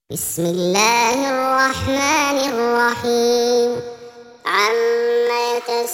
بسم الله الرحمن الرحيم. عما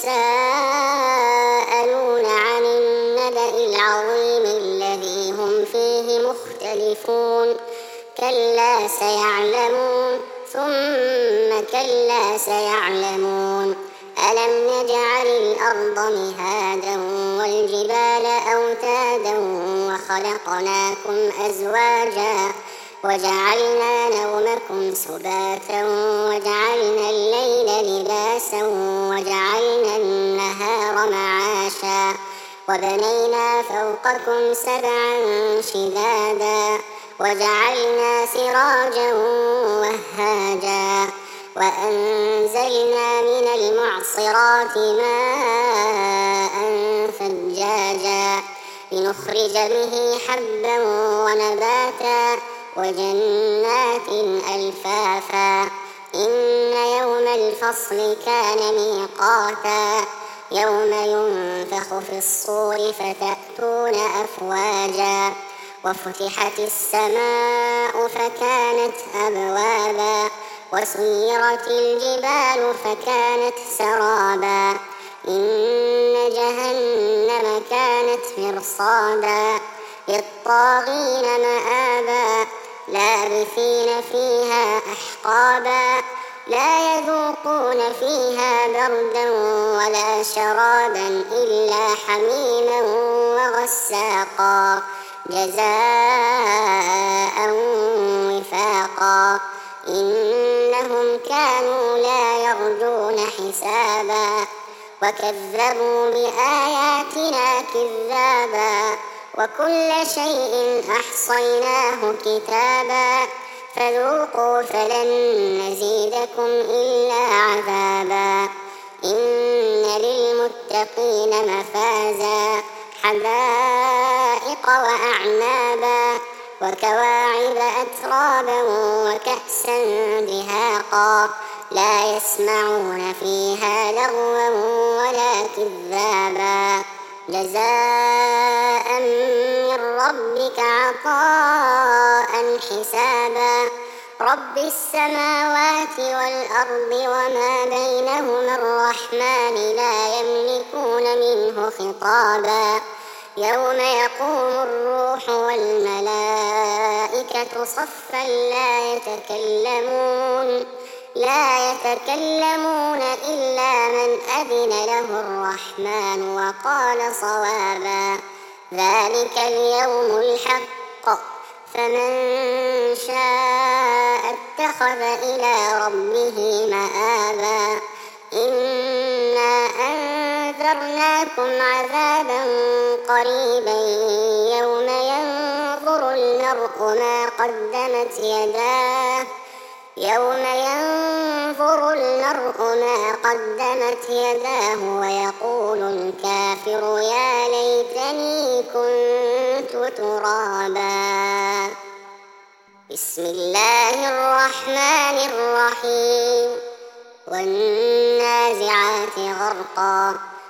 يتساءلون عن النبأ العظيم الذي هم فيه مختلفون. كلا سيعلمون ثم كلا سيعلمون. ألم نجعل الأرض مهادا والجبال أوتادا وخلقناكم أزواجا وجعلنا نومكم سباتا وجعلنا الليل لباسا وجعلنا النهار معاشا وبنينا فوقكم سبعا شدادا وجعلنا سراجا وهاجا وأنزلنا من المعصرات ماء ثجاجا لنخرج به حبا ونباتا وجنات ألفافا. إن يوم الفصل كان ميقاتا يوم ينفخ في الصور فتأتون أفواجا وفتحت السماء فكانت أبوابا وسيرت الجبال فكانت سرابا. إن جهنم كانت مرصادا للطاغين مآبا لابثين فيها أحقابا لا يذوقون فيها بردا ولا شرابا إلا حميما وغساقا جزاء وفاقا. إنهم كانوا لا يرجون حسابا وكذبوا بآياتنا كذابا وكل شيء أحصيناه كتابا فذوقوا فلن نزيدكم إلا عذابا. إن للمتقين مفازا حدائق وأعنابا وكواعب أترابا وكأسا دهاقا لا يسمعون فيها لغوا ولا كذابا جزاء من ربك عطاء حسابا. رب السماوات والأرض وما بينهما الرحمن لا يملكون منه خطابا. يوم يقوم الروح والملائكة صفا لا يتكلمون إلا من أذن له الرحمن وقال صوابا. ذلك اليوم الحق فمن شاء اتخذ إلى ربه مآبا. إنا أنذرناكم عذابا قريبا يوم ينظر المرء ما قدمت يداه ويقول الكافر يا ليتني كنت ترابا. بسم الله الرحمن الرحيم. والنازعات غرقا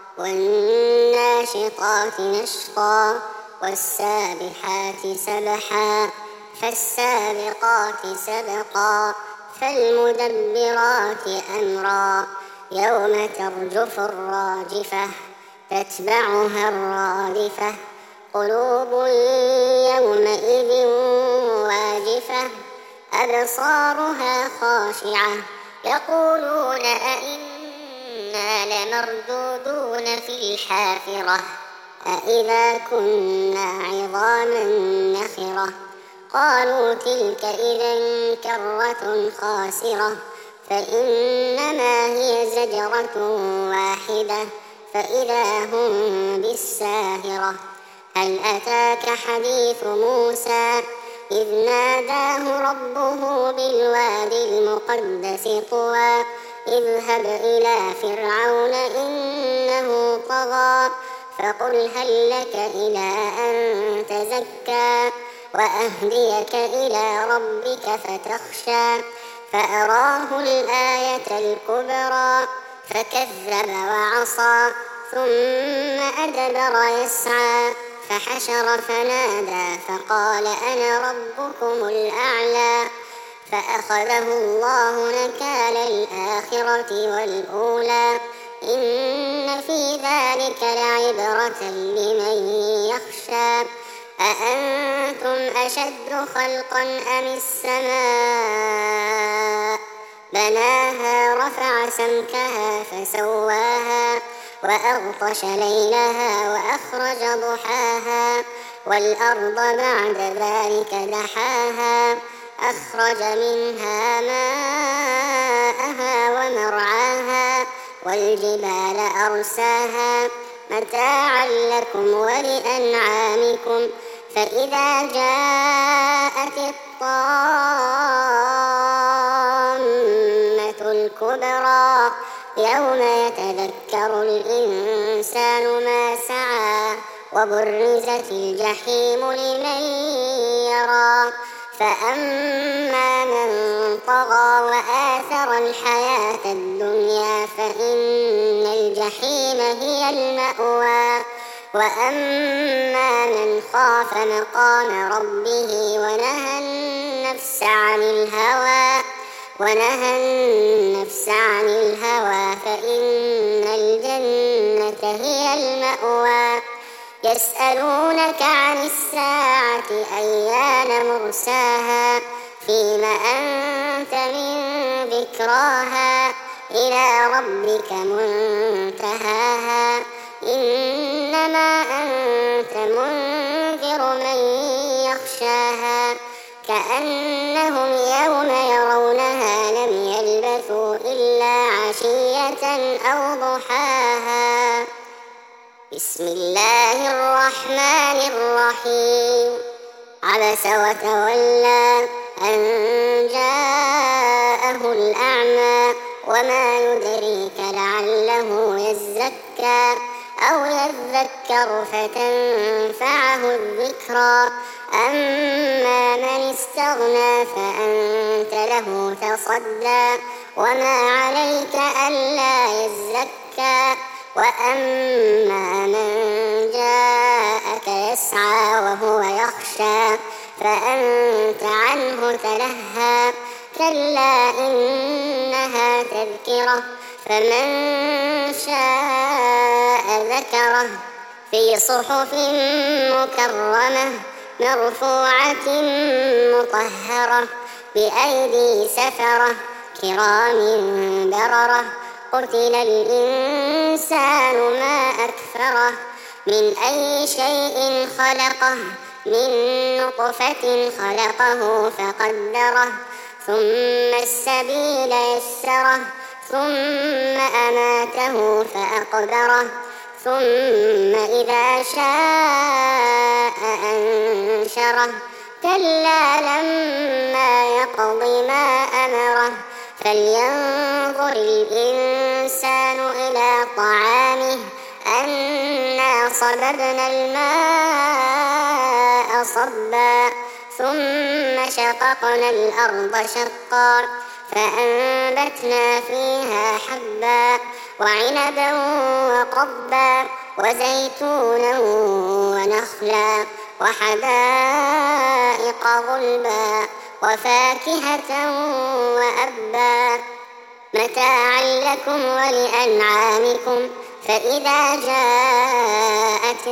والناشطات نشطا والسابحات سبحا فالسابقات سبقا فالمدبرات أمرا يوم ترجف الراجفة تتبعها الرادفة قلوب يومئذ واجفة أبصارها خاشعة يقولون أئنا لمردودون في الحافرة أئذا كنا عظاما نخرة قالوا تلك إذا كرة خاسرة فإنما هي زجرة واحدة فإذا هم بالساهرة. هل أتاك حديث موسى إذ ناداه ربه بالوادي المقدس طوى اذهب إلى فرعون إنه طغى فقل هل لك إلى أن تزكى وأهديك إلى ربك فتخشى فأراه الآية الكبرى فكذب وعصى ثم أدبر يسعى فحشر فنادى فقال أنا ربكم الأعلى فأخذه الله نكال الآخرة والأولى إن في ذلك لعبرة لمن يخشى أأنتم أشد خلقا أم السماء بناها رفع سمكها فسواها وأغطش ليلها وأخرج ضحاها والأرض بعد ذلك دحاها أخرج منها ماءها ومرعاها والجبال أرساها متاعا لكم ولأنعامكم فإذا جاءت الطامة الكبرى يوم يتذكر الإنسان ما سعى وبرزت الجحيم لمن يرى فأما من طغى وآثر الحياة الدنيا فإن الجحيم هي المأوى وأما من خاف مقام ربه ونهى النفس عن الهوى فإن الجنة هي المأوى يسألونك عن الساعة أيان مرساها فيم أنت من ذكراها إلى ربك منتهاها إنما أنت منذر من يخشاها كأنهم يوم يرونها لم يلبثوا إلا عشية أو ضحاها بسم الله الرحمن الرحيم عبس وتولى أن جاءه الأعمى وما يدريك لعله يزكى أو يذكر فتنفعه الذكرى أما من استغنى فأنت له تصدى وما عليك ألا يزكى وأما من جاءك يسعى وهو يخشى فأنت عنه تلهى كلا إنها تذكرة فمن شاء ذكره في صحف مكرمة مرفوعة مطهرة بأيدي سفرة كرام بررة قتل الإنسان ما أكفره من أي شيء خلقه من نطفة خلقه فقدره ثم السبيل يسره ثم أماته فأقبره ثم إذا شاء أنشره كلا لما يقض ما أمره فلينظر الإنسان إلى طعامه أنا صببنا الماء صبا ثم شققنا الأرض شقا فأنبتنا فيها حبا وعنبا وقضبا وزيتونا ونخلا وحدائق غلبا وفاكهة وأبا متاعا لكم ولأنعامكم فإذا جاءت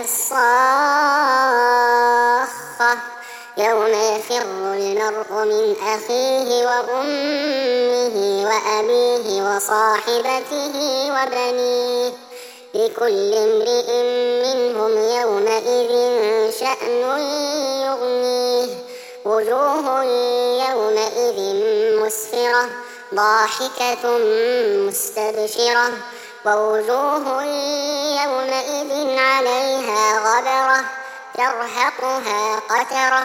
الصاخة يوم يفر المرء من أخيه وأمه وأبيه وصاحبته وبنيه لكل امرئ منهم يومئذ شأن يغنيه وجوه يومئذ مسفرة ضاحكة مستبشرة ووجوه يومئذ عليها غبرة ترهقها قترة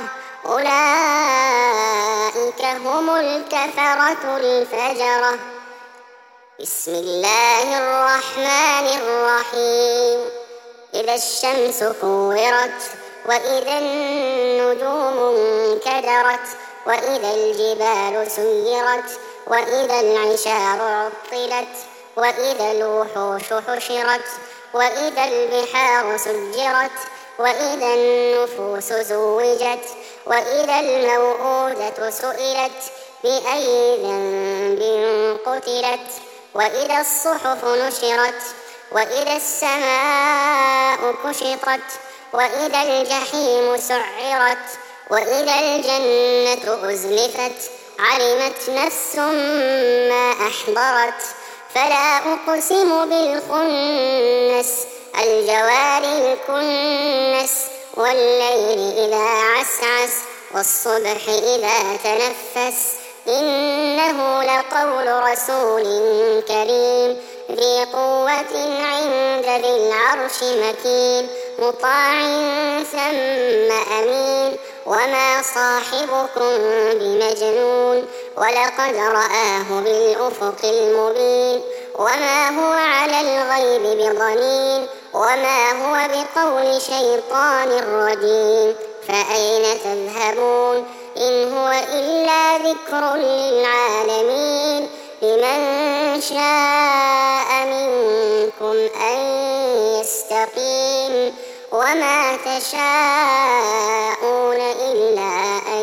أولئك هم الكفرة الفجرة بسم الله الرحمن الرحيم إذا الشمس كورت وإذا النجوم انكدرت وإذا الجبال سيرت وإذا العشار عطلت وإذا الوحوش حشرت وإذا البحار سجرت وإذا النفوس زوجت وإذا الموءودة سئلت بأي ذنب قتلت وإذا الصحف نشرت وإذا السماء كشطت وإذا الجحيم سعرت وإذا الجنة أزلفت علمت نفس ما أحضرت فلا أقسم بالخنس الجوار الكنس والليل إذا عسعس والصبح إذا تنفس إنه لقول رسول كريم ذي قوة عند ذي العرش مكين مطاع ثم أمين وما صاحبكم بمجنون ولقد رآه بالأفق المبين وما هو على الغيب بضنين وما هو بقول شيطان رجيم فأين تذهبون إن هو إلا ذكر للعالمين لمن شاء منكم أن يستقيم وما تشاءون إلا أن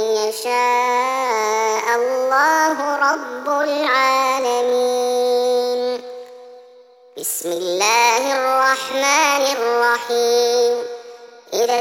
يشاء الله رب العالمين. بسم الله الرحمن الرحيم. إذا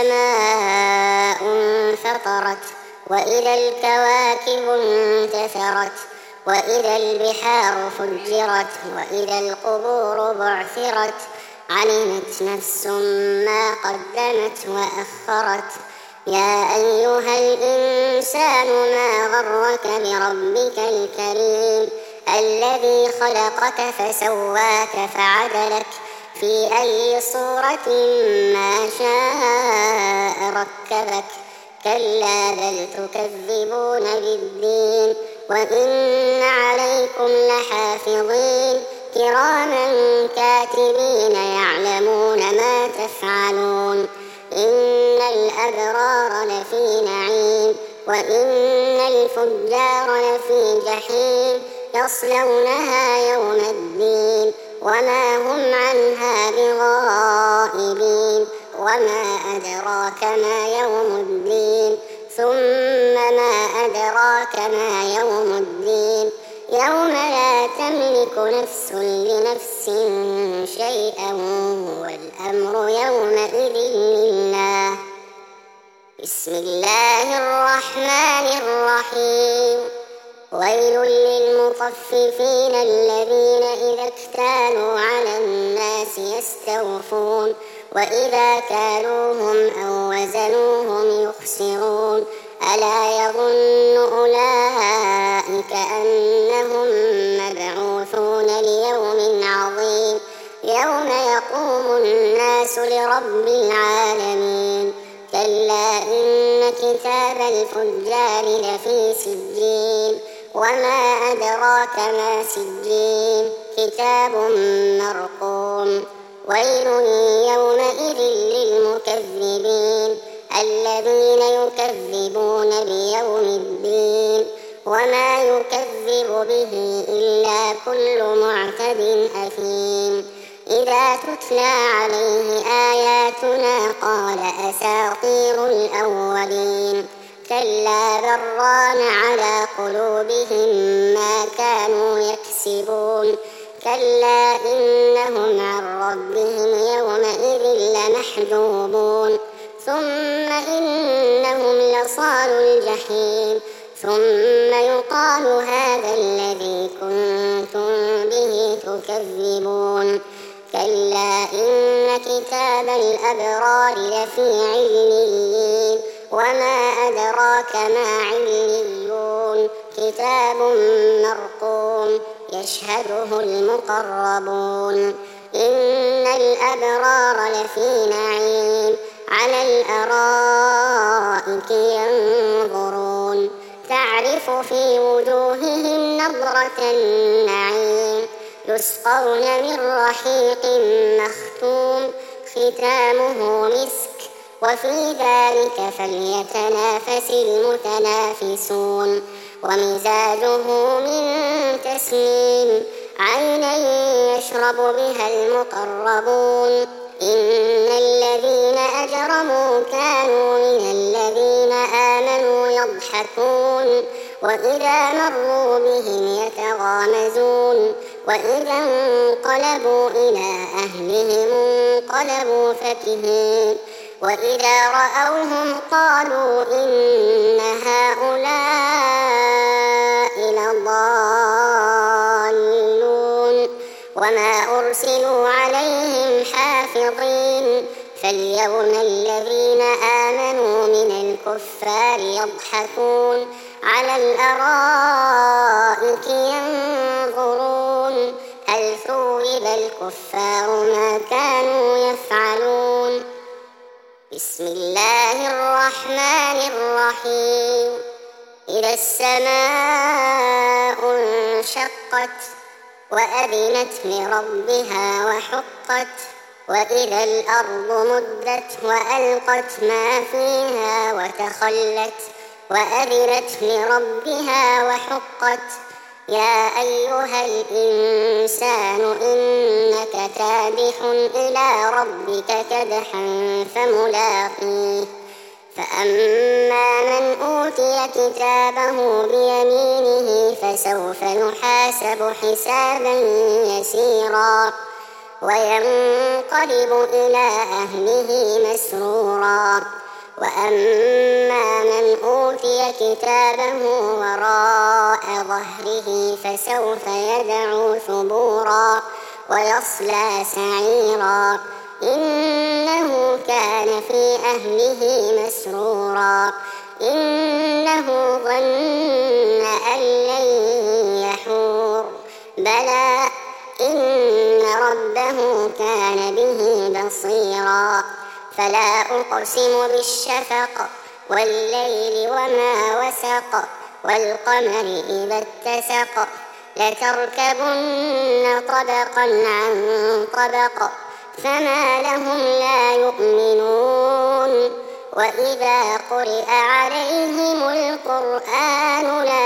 السماء انفطرت وإذا الكواكب انتثرت وإذا البحار فجرت وإذا القبور بعثرت علمت نفس ما قدمت وأخرت يا أيها الإنسان ما غرك بربك الكريم الذي خلقك فسواك فعدلك في أي صورة ما شاء ركبك كلا بل تكذبون بالدين وإن عليكم لحافظين كراما كاتبين يعلمون ما تفعلون إن الأبرار لفي نعيم وإن الفجار لفي جحيم يصلونها يوم الدين وما هم عنها بغائبين وما أدراك ما يوم الدين ثم ما أدراك ما يوم الدين يوم لا تملك نفس لنفس شيئا والأمر يومئذ لله. بسم الله الرحمن الرحيم. ويل للمطففين الذين إذا اكتالوا على الناس يستوفون وإذا كالوهم أو وزنوهم يخسرون ألا يظن أولئك أنهم مبعوثون ليوم عظيم يوم يقوم الناس لرب العالمين كلا إن كتاب الفجار لفي سجين وما أدراك ما سجين كتاب مرقوم ويل يومئذ للمكذبين الذين يكذبون بيوم الدين وما يكذب به إلا كل معتد أثيم إذا تتلى عليه آياتنا قال أساطير الأولين كلا بران على قلوبهم ما كانوا يكسبون كلا إنهم عن ربهم يومئذ لمحجوبون ثم إنهم لصالوا الجحيم ثم يقال هذا الذي كنتم به تكذبون كلا إن كتاب الأبرار لفي عليين وما أدراك ما عليون كتاب مرقوم يشهده المقربون إن الأبرار لفي نعيم على الأرائك ينظرون تعرف في وجوههم نضرة النعيم يسقون من رحيق مختوم ختامه مسك وفي ذلك فليتنافس المتنافسون ومزاجه من تسنيم عينا يشرب بها المقربون إن الذين أجرموا كانوا من الذين آمنوا يضحكون وإذا مروا بهم يتغامزون وإذا انقلبوا إلى أهلهم انقلبوا فكهين وإذا رأوهم قالوا إن هؤلاء لضالون وما أرسلوا عليهم حافظين فاليوم الذين آمنوا من الكفار يضحكون على الأرائك ينظرون هل ثوب الكفار ما كانوا يفعلون بسم الله الرحمن الرحيم إذا السماء انشقت وأذنت لربها وحقت وإذا الأرض مدت وألقت ما فيها وتخلت وأذنت لربها وحقت يا أيها الإنسان إنك كادح إلى ربك كدحا فملاقيه فأما من أوتي كتابه بيمينه فسوف يحاسب حسابا يسيرا وينقلب إلى أهله مسرورا وأما من أوتي كتابه وراء ظهره فسوف يدعو ثبورا ويصلى سعيرا إنه كان في أهله مسرورا إنه ظن أن لن يحور بلى إن ربه كان به بصيرا فلا أقسم بالشفق والليل وما وسق والقمر إذا اتسق لتركبن طبقا عن طبق فما لهم لا يؤمنون وإذا قرئ عليهم القرآن لا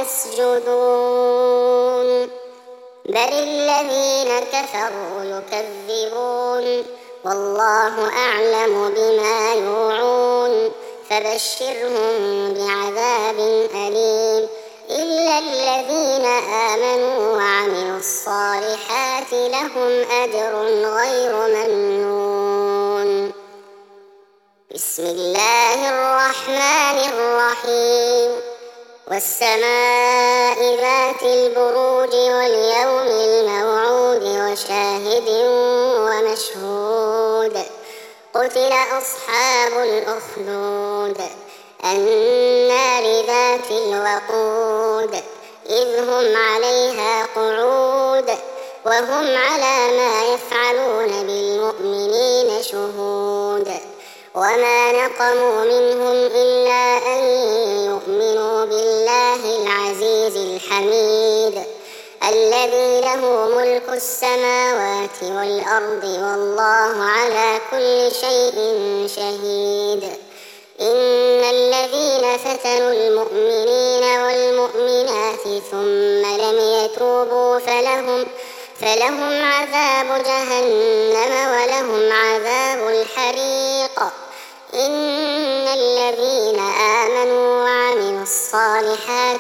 يسجدون بل الذين كفروا يكذبون والله أعلم بما يوعون فبشرهم بعذاب أليم إلا الذين آمنوا وعملوا الصالحات لهم أجر غير ممنون بسم الله الرحمن الرحيم والسماء ذات البروج واليوم الموعود وشاهد ومشهود قتل أصحاب الأخدود النار ذات الوقود إذ هم عليها قعود وهم على ما يفعلون بالمؤمنين شهود وما نقموا منهم إلا أن يؤمنوا بالله العزيز الحميد الذي له ملك السماوات والأرض والله على كل شيء شهيد إن الذين فتنوا المؤمنين والمؤمنات ثم لم يتوبوا فلهم عذاب جهنم ولهم عذاب الحريق إن الذين آمنوا وعملوا الصالحات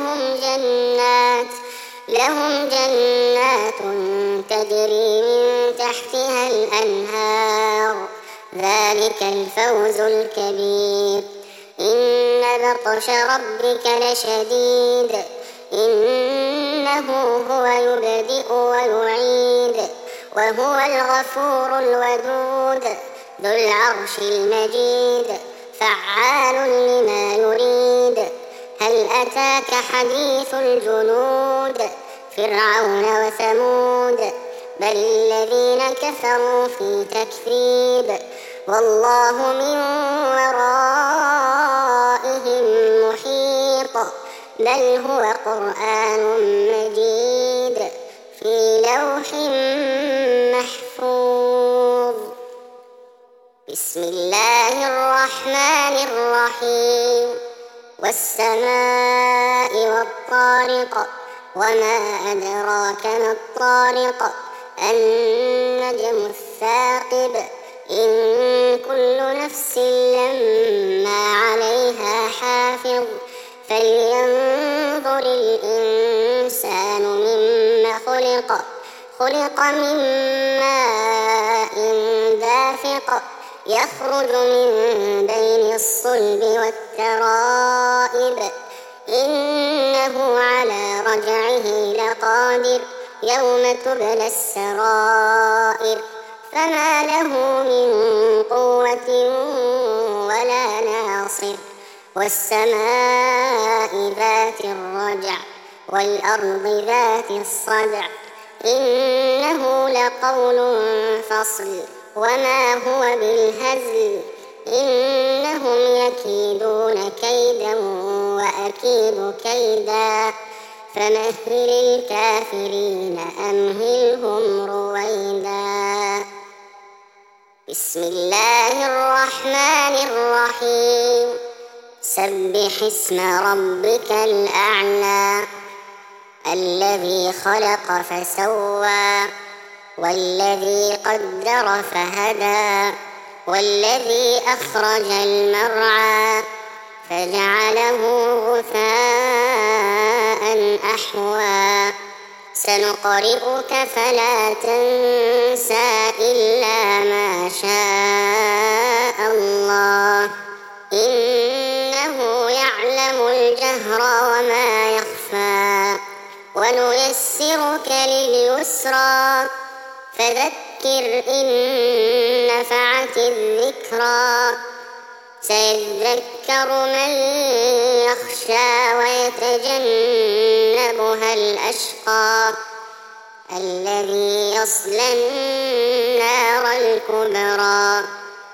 لهم جنات تجري من تحتها الأنهار ذلك الفوز الكبير إن بطش ربك لشديد إنه هو يبدئ ويعيد وهو الغفور الودود ذو العرش المجيد فعال لما يريد هل أتاك حديث الجنود فرعون وثمود بل الذين كفروا في تكذيب والله من ورائهم محيط بل هو قرآن مجيد في لوح محفوظ بسم الله الرحمن الرحيم والسماء والطارق وما أدراك ما الطارق النجم الثاقب إن كل نفس لما عليها حافظ فلينظر الإنسان مما خلق. خلق من ماء دافق يخرج من بين الصلب والترائب إنه على رجعه لقادر يوم تبلى السرائر فما له من قوة ولا ناصر والسماء ذات الرجع والأرض ذات الصدع إنه لقول فصل وما هو بالهزل إنهم يكيدون كيدا وأكيد كيدا فمهل الكافرين أمهلهم رويدا. بسم الله الرحمن الرحيم. سبح اسم ربك الأعلى الذي خلق فسوى والذي قدر فهدى والذي أخرج المرعى فجعله غثاء أحوى سنقرئك فلا تنسى إلا ما شاء الله إنه يعلم الجهر وما يخفى ونيسرك لليسرى فذكر إن نفعت الذكرى سيذكر من يخشى ويتجنبها الأشقى الذي يصلى النار الكبرى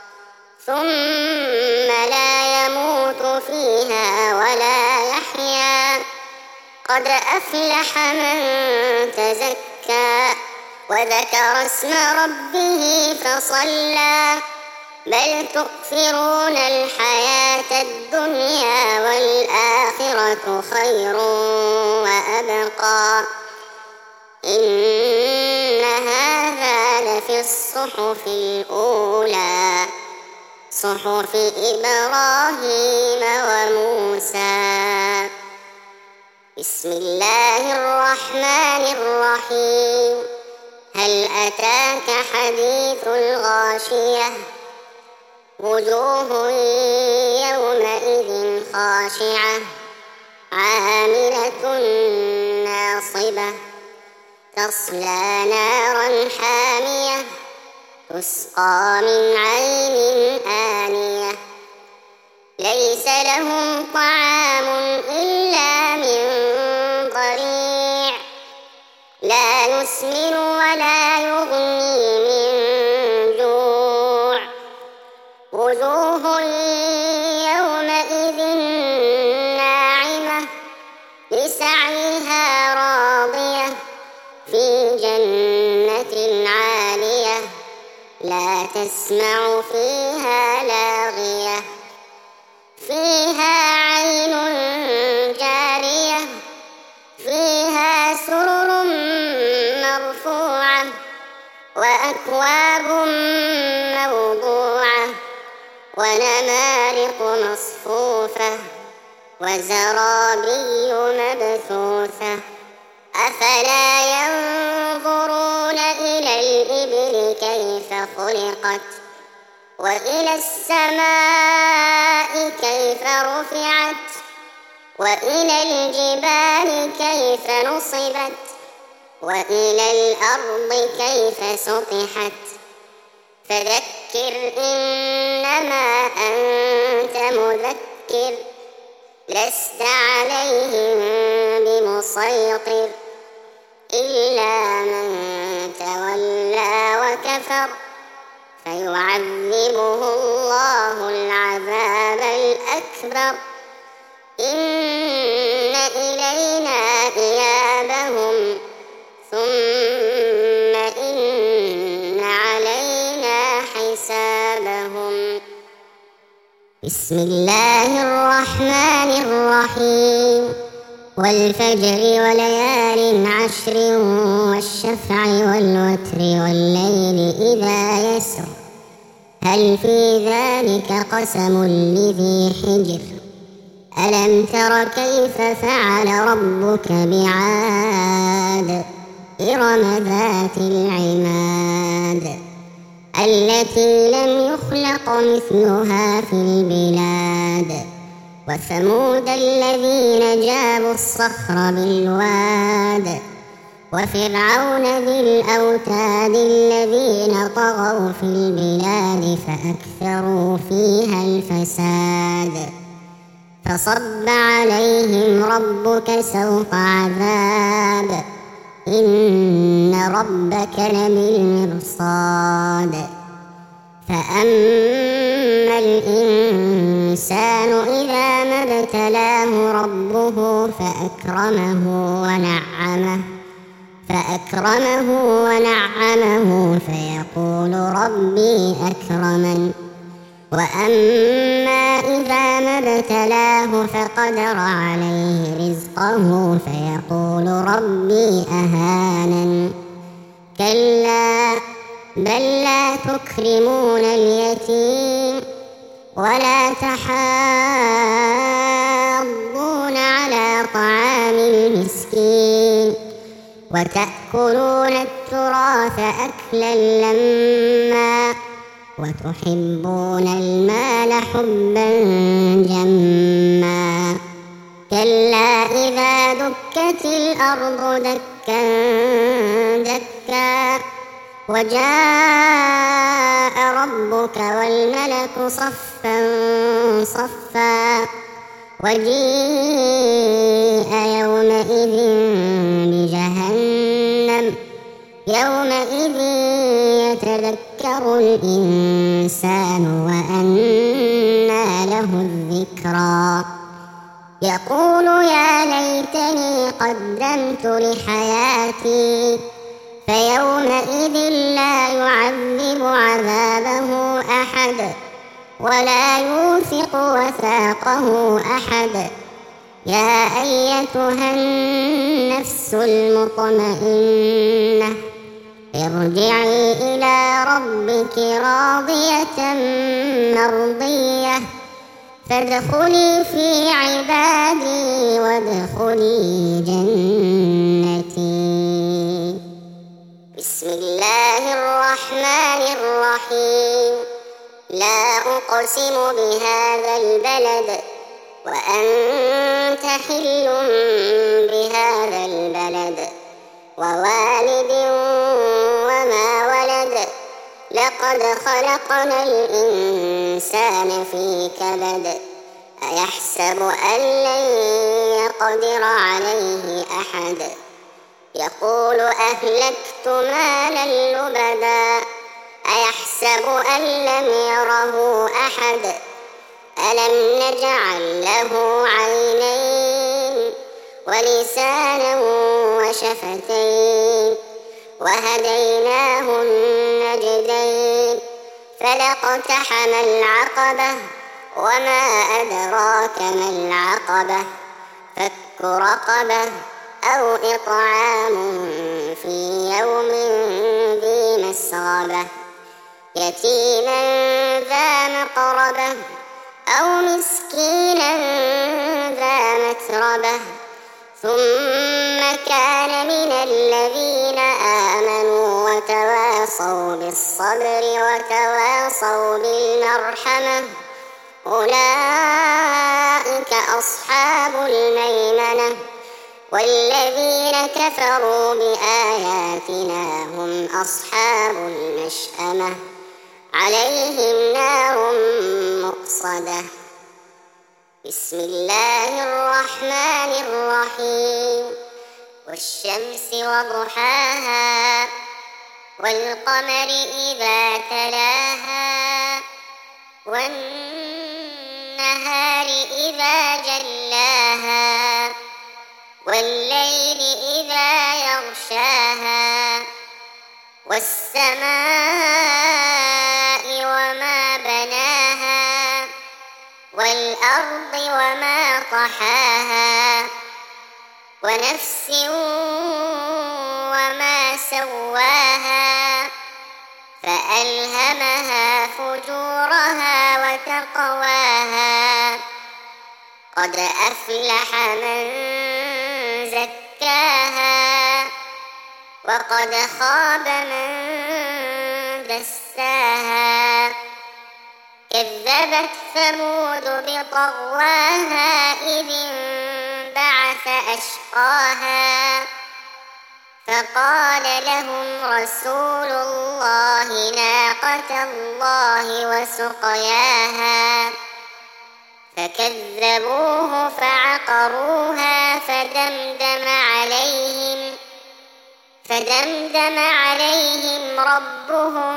ثم لا يموت فيها ولا يحيا قد أفلح من تزكى وذكر اسم ربه فصلى بل تؤثرون الحياة الدنيا والآخرة خير وأبقى إن هذا لفي الصحف الأولى صحف إبراهيم وموسى. بسم الله الرحمن الرحيم. هل أتاك حديث الغاشية وجوه يومئذ خاشعة عاملة ناصبة تصلى نارا حامية تسقى من عين آنية ليس لهم طعام إلا من ضريع لا يسمن ولا يغني من جوع وجوه يومئذ ناعمة لسعيها راضية في جنة عالية لا تسمع فيها لاغية فيها عين جارية فيها سرر مرفوعة وأكواب موضوعة ونمارق مصفوفة وزرابي مبثوثة أفلا ينظرون إلى الإبل كيف خلقت وإلى السماء كيف رفعت وإلى الجبال كيف نصبت وإلى الأرض كيف سطحت فذكر إنما أنت مذكر لست عليهم بمسيطر إلا من تولى وكفر فيعذبه الله العذاب الأكبر إن إلينا إيابهم ثم إن علينا حسابهم. بسم الله الرحمن الرحيم. والفجر وليال عشر والشفع والوتر والليل إذا يسر هل في ذلك قسم لذي حجر ألم تر كيف فعل ربك بعاد إرم ذات العماد التي لم يخلق مثلها في البلاد وثمود الذين جابوا الصخر بالواد وفرعون ذي الأوتاد الذين طغوا في البلاد فأكثروا فيها الفساد فصب عليهم ربك سوط عذاب إن ربك لبالمرصاد فأما الإنسان إذا ما ابتلاه ربه فأكرمه ونعمه فيقول ربي أكرمن وأما إذا ما ابتلاه فقدر عليه رزقه فيقول ربي أهانن كلا بل لا تكرمون اليتيم ولا تحاضون على طعام المسكين وتأكلون التراث أكلا لما وتحبون المال حبا جما كلا إذا دكت الأرض دكا دكا وجاء ربك والملك صفا صفا وجيء يومئذ بجهنم يومئذ يتذكر الإنسان وأنى له الذكرى يقول يا ليتني قدمت لحياتي فيومئذ لا يعذب عذابه أحد ولا يوثق وثاقه أحد يا أيتها النفس المطمئنة ارجعي إلى ربك راضية مرضية فادخلي في عبادي وادخلي جنتي بسم الله الرحمن الرحيم لا أقسم بهذا البلد وأنت حل بهذا البلد ووالد وما ولد لقد خلقنا الإنسان في كبد أيحسب أن لن يقدر عليه أحد يقول أهلكت مالا لبدا أيحسب أن لم يره أحد ألم نجعل له عينين ولسانا وشفتين وهديناه النجدين فلاقتحم العقبة وما أدراك ما العقبة فك رقبة أو إطعام في يوم ذي مسغبة يتيما ذا مقربة أو مسكينا ذا متربة ثم كان من الذين آمنوا وتواصوا بالصبر وتواصوا بالمرحمة أولئك أصحاب الميمنة والذين كفروا بآياتنا هم أصحاب المشأمة عليهم نار مؤصدة بسم الله الرحمن الرحيم والشمس وضحاها والقمر إذا تلاها والنهار إذا جلاها والليل إذا يغشاها والسماء وما بناها والأرض وما طحاها ونفس وما سواها فألهمها فجورها وتقواها قد أفلح من زكاها وقد خاب من دساها كذبت ثمود بطغواها إذ انبعث أشقاها فقال لهم رسول الله ناقة الله وسقياها فكذبوه فعقروها فدمدم عليهم ربهم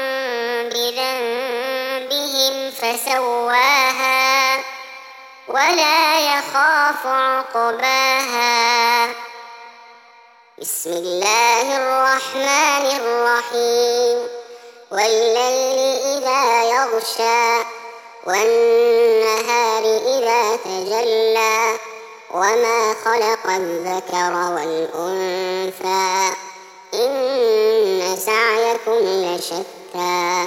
بذنبهم فسواها ولا يخاف عقباها. بسم الله الرحمن الرحيم والليل إذا يغشى والنهار إذا تجلى وما خلق الذكر والأنثى إن سعيكم لشتى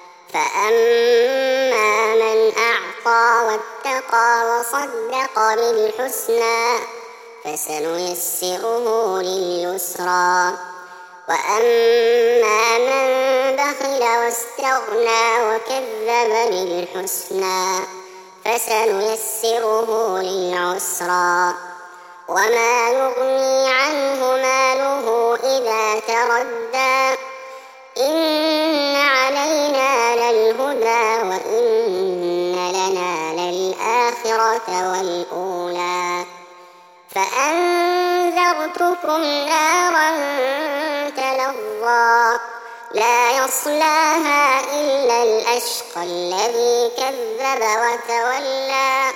فأما من أعطى واتقى وصدق بالحسنى فسنيسره لليسرى وأما من بخل واستغنى وكذب بالحسنى فسنيسره للعسرى وما يغني عنه ماله إذا تردى إن علينا للهدى وإن لنا للآخرة والأولى فأنذرتكم نارا تلظى لا يصلاها إلا الأشقى الذي كذب وتولى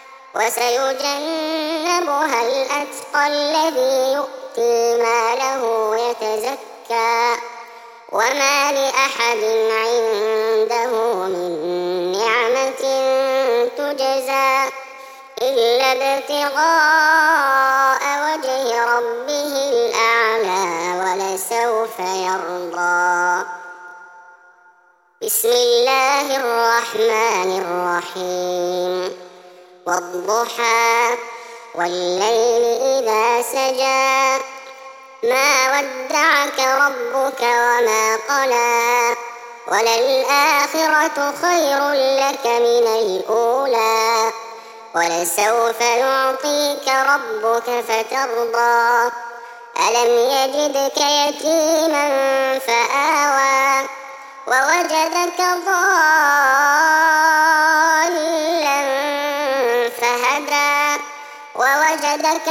وسيجنبها الأتقى الذي يؤتي ماله يتزكى وما لأحد عنده من نعمة تجزى إلا ابتغاء وجه ربه الأعلى ولسوف يرضى. بسم الله الرحمن الرحيم والضحى والليل إذا سجى ما ودعك ربك وما قلى وللآخرة خير لك من الأولى ولسوف يعطيك ربك فترضى ألم يجدك يتيما فآوى ووجدك ضالا فهدى ووجدك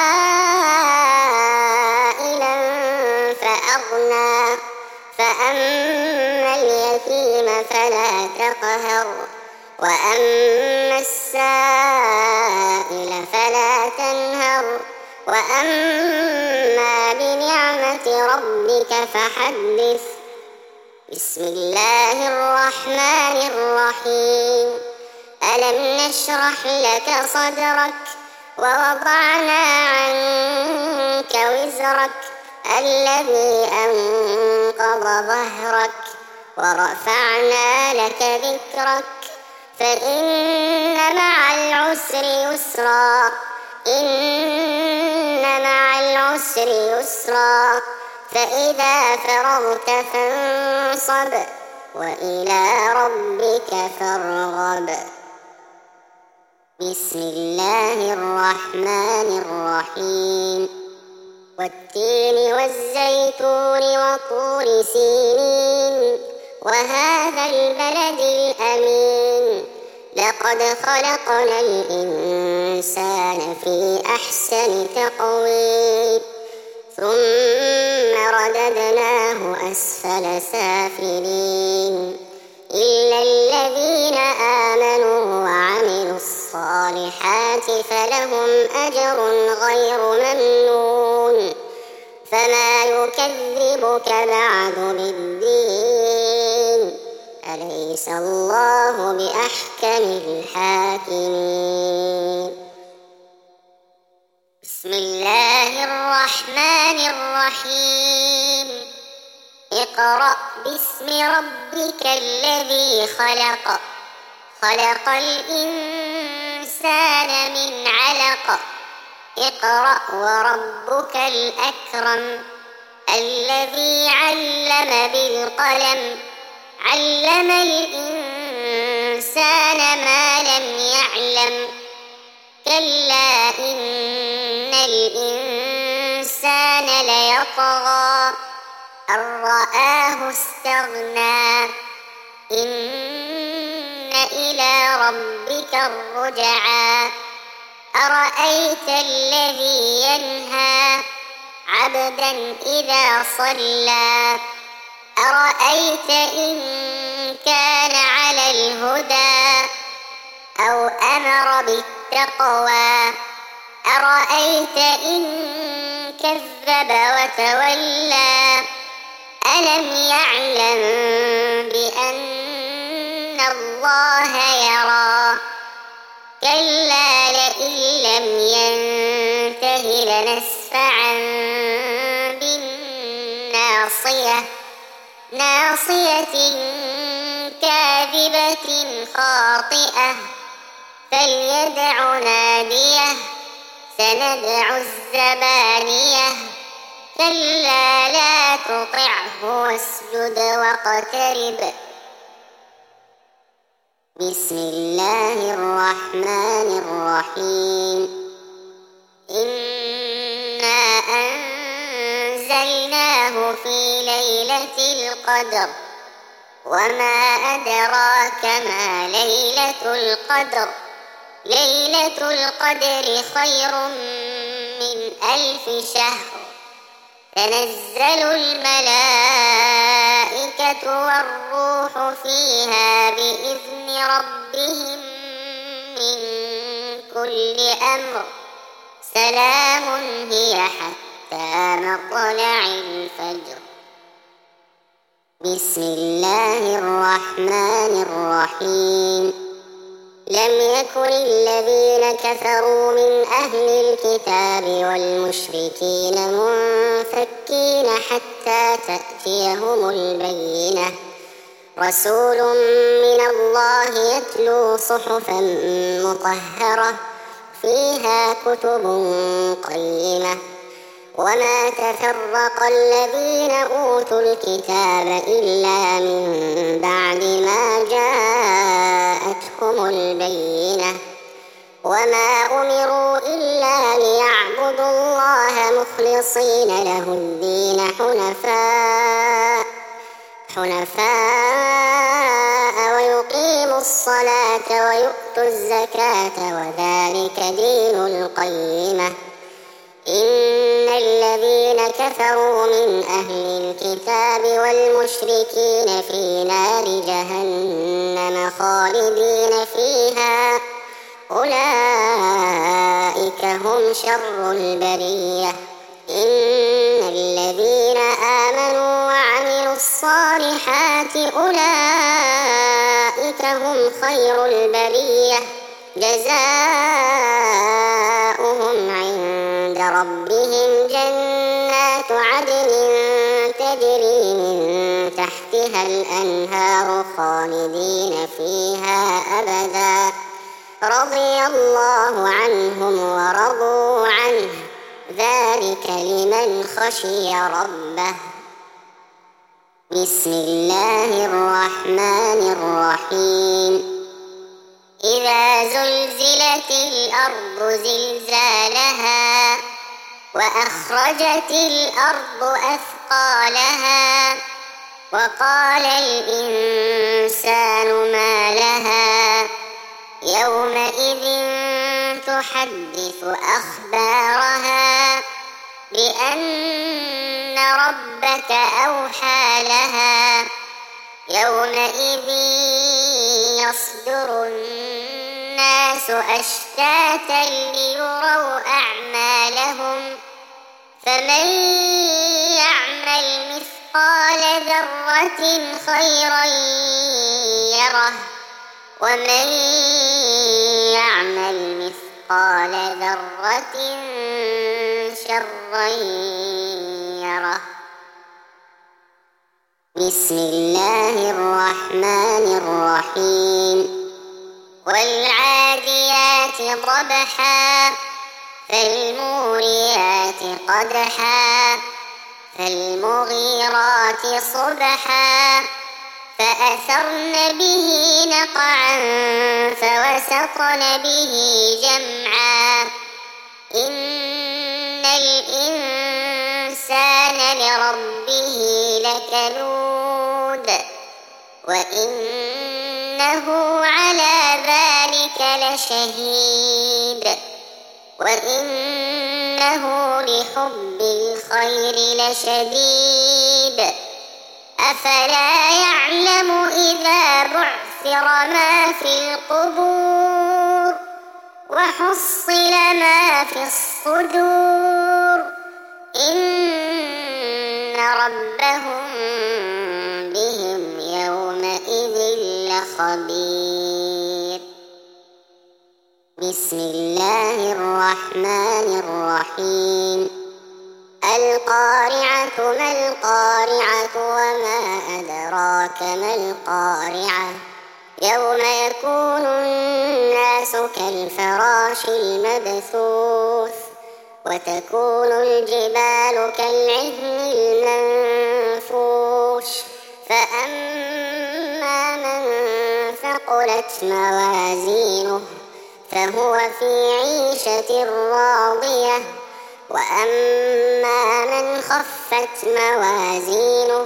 عائلا فأغنى فأما اليتيم فلا تقهر وأما السائل فلا تنهر وأما بنعمة ربك فحدث. بسم الله الرحمن الرحيم ألم نشرح لك صدرك ووضعنا عنك وزرك الذي أنقض ظهرك ورفعنا لك ذكرك فإن مع العسر يسرا إن مع العسر يسرا فإذا فرغت فانصب وإلى ربك فارغب. بسم الله الرحمن الرحيم والتين والزيتون وطور سينين وهذا البلد الأمين لقد خلقنا الإنسان في أحسن تقويم ثم رددناه أسفل سافلين إلا الذين آمنوا وعملوا الصالحات فلهم أجر غير ممنون فما يكذبك بعد بالدين أليس الله بأحكم الحاكمين. بسم الله الرحمن الرحيم اقرأ باسم ربك الذي خلق خلق الإنسان الإنسان من علق اقرأ وربك الأكرم الذي علم بالقلم علم الإنسان ما لم يعلم كلا إن الإنسان ليطغى أن رآه استغنى إن إلى ربك الرجعى أرأيت الذي ينهى عبدا إذا صلى أرأيت إن كان على الهدى أو أمر بالتقوى أرأيت إن كذب وتولى ألم يعلم بأن الله يرى كلا لئن لم ينته لنسفعا بالناصية ناصية كاذبة خاطئة فليدع ناديه سندع الزبانية كلا لا تطعه واسجد واقترب بسم الله الرحمن الرحيم إنا أنزلناه في ليلة القدر وما أدراك ما ليلة القدر ليلة القدر خير من 1000 شهر تنزل الملائكة والروح فيها بإذن ربهم من كل أمر سلام هي حتى مطلع الفجر بسم الله الرحمن الرحيم لم يكن الذين كفروا من أهل الكتاب والمشركين منفكين حتى تأتيهم البينة رسول من الله يتلو صحفا مطهرة فيها كتب قيمة وما تفرق الذين أوتوا الكتاب إلا من بعد ما جاءتهم البينة وما أمروا إلا ليعبدوا الله مخلصين له الدين حنفاء ويقيموا الصلاة ويؤتوا الزكاة وذلك دين القيمة إن الذين كفروا من أهل الكتاب والمشركين في نار جهنم خالدين فيها أولئك هم شر البرية إن الذين آمنوا وعملوا الصالحات أولئك هم خير البرية جزاؤهم عند ربهم جنات عدن تجري من تحتها الأنهار خالدين فيها أبدا رضي الله عنهم ورضوا عنه ذلك لمن خشي ربه بسم الله الرحمن الرحيم إذا زلزلت الأرض زلزالها وأخرجت الأرض أثقالها وقال الإنسان ما لها يومئذ تحدث أخبارها بأن ربك أوحى لها يومئذ يصدر الناس أشتاتا ليروا أعمالهم فمن يعمل مثقال ذرة خيرا يره ومن يعمل مثقال ذرة شرا يره بسم الله الرحمن الرحيم والعاديات ضبحا فالموريات قدحا فالمغيرات صبحا فأثرن به نقعا فوسطن به جمعا إن الإنسان لربه لكنود وإنه على ذلك لشهيد وإنه لحب الخير لشديد أفلا يعلم إذا بعثر ما في القبور وحصل ما في الصدور إن ربهم بهم يومئذ لخبير. بسم الله الرحمن الرحيم. القارعة ما القارعة وما أدراك ما القارعة يوم يكون الناس كالفراش المبثوث وتكون الجبال كالعهن المنفوش فأما من ثقلت موازينه فهو في عيشة راضية وأما من خفت موازينه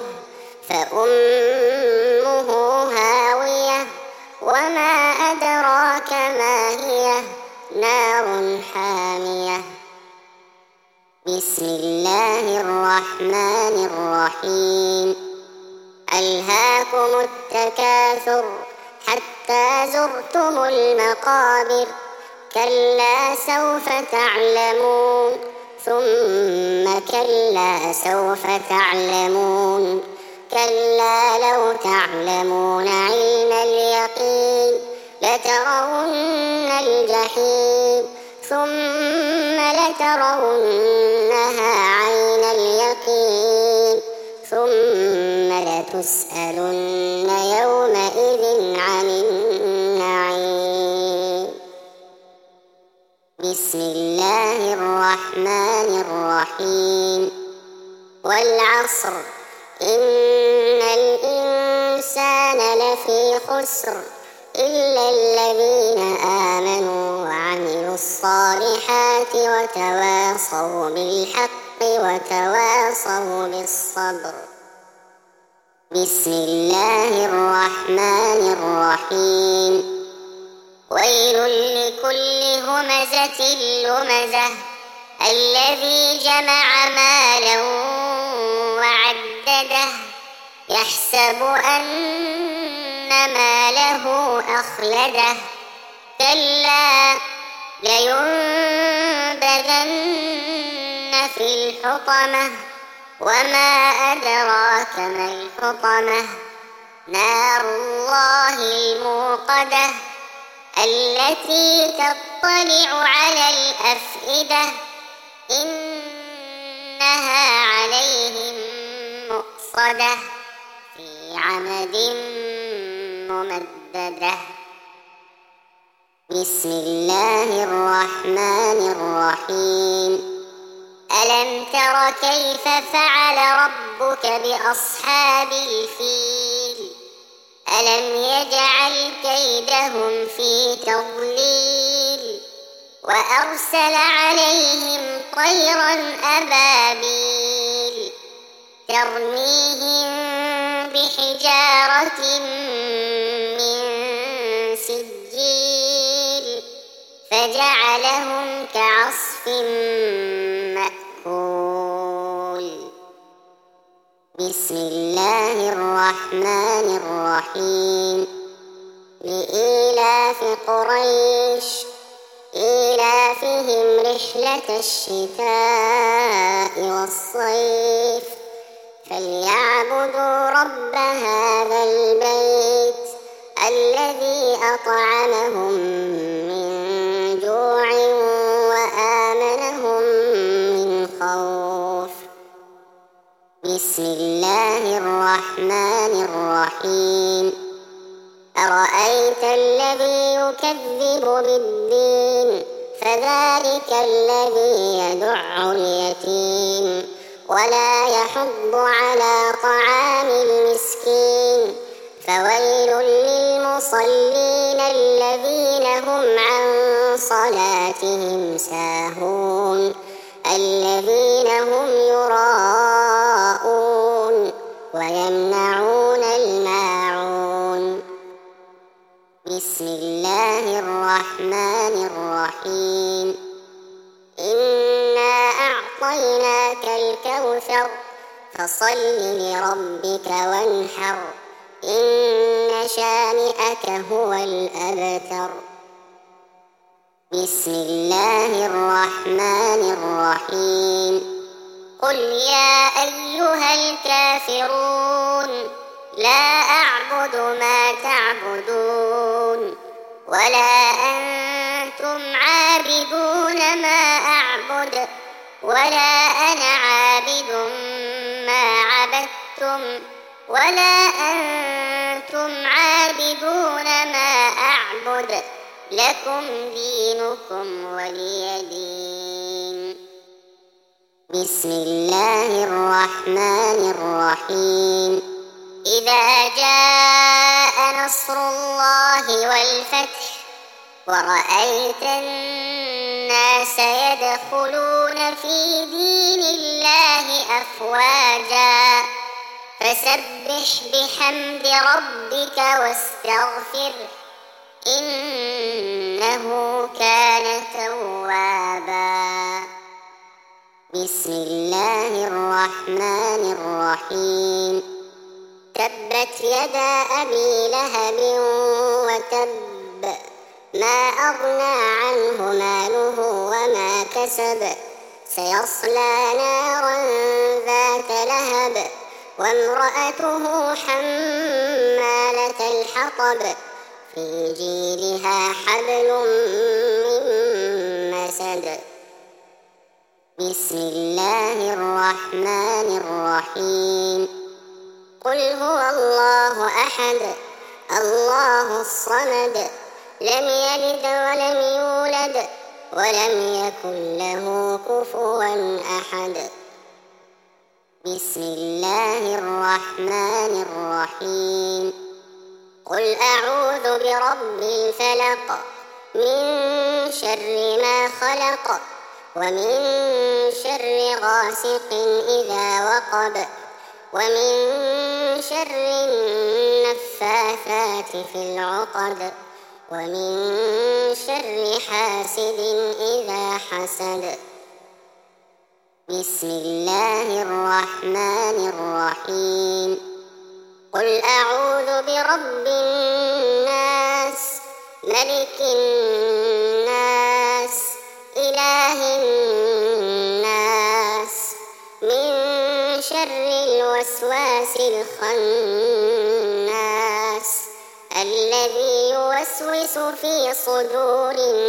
فأمه هاوية وما أدراك ما هي نار حامية. بسم الله الرحمن الرحيم. ألهاكم التكاثر حتى زرتم المقابر كلا سوف تعلمون ثم كلا سوف تعلمون كلا لو تعلمون علم اليقين لترون الجحيم ثم لترونها عين اليقين ثم لتسألن يومئذ عن النعيم. بسم الله الرحمن الرحيم. والعصر إن الإنسان لفي خسر إلا الذين آمنوا وعملوا الصالحات وتواصوا بالحق وتواصوا بالصبر. بسم الله الرحمن الرحيم. ويل لكل همزة لمزة الذي جمع مالا وعدده يحسب أن ماله أخلده كلا لينبذن في الحطمة وما أدراك ما الحطمة نار الله الموقدة التي تطلع على الأفئدة إنها عليهم مؤصدة في عمد ممددة. بسم الله الرحمن الرحيم. ألم تر كيف فعل ربك بأصحاب الفيل ألم يجعل كيدهم في تضليل وأرسل عليهم طيرا أبابيل ترميهم بحجارة من سجيل فجعلهم كعصف مأكول. بسم الله الرحمن الرحيم. لإيلاف قريش إيلافهم رحلة الشتاء والصيف فليعبدوا رب هذا البيت الذي أطعمهم من جوع وآمنهم من خوف. بسم الله الرحمن الرحيم. أرأيت الذي يكذب بالدين فذلك الذي يدع اليتيم ولا يحض على طعام المسكين فويل للمصلين الذين هم عن صلاتهم ساهون الذين هم يراءون ويمنعون الماعون. بسم الله الرحمن الرحيم. إنا أعطيناك الكوثر فصل لربك وانحر إن شانئك هو الأبتر. بسم الله الرحمن الرحيم. قل يا أيها الكافرون لا أعبد ما تعبدون ولا أنتم عابدون ما أعبد ولا أنا عابد ما عبدتم ولا أنتم عابدون ما أعبد لكم دينكم ولي دين. بسم الله الرحمن الرحيم. إذا جاء نصر الله والفتح ورأيت الناس يدخلون في دين الله أفواجا فسبح بحمد ربك واستغفره إنه كان توابا. بسم الله الرحمن الرحيم. تبت يدا أبي لهب وتب ما أغنى عنه ماله وما كسب سيصلى نارا ذات لهب وامرأته حمالة الحطب في جيدها حبل من مسد. بسم الله الرحمن الرحيم. قل هو الله أحد الله الصمد لم يلد ولم يولد ولم يكن له كفوا أحد. بسم الله الرحمن الرحيم. قل أعوذ برب الفلق من شر ما خلق ومن شر غاسق إذا وقب ومن شر النفاثات في العقد ومن شر حاسد إذا حسد. بسم الله الرحمن الرحيم. قل أعوذ برب الناس ملك الناس إله الناس من شر الوسواس الخناس الذي يوسوس في صدور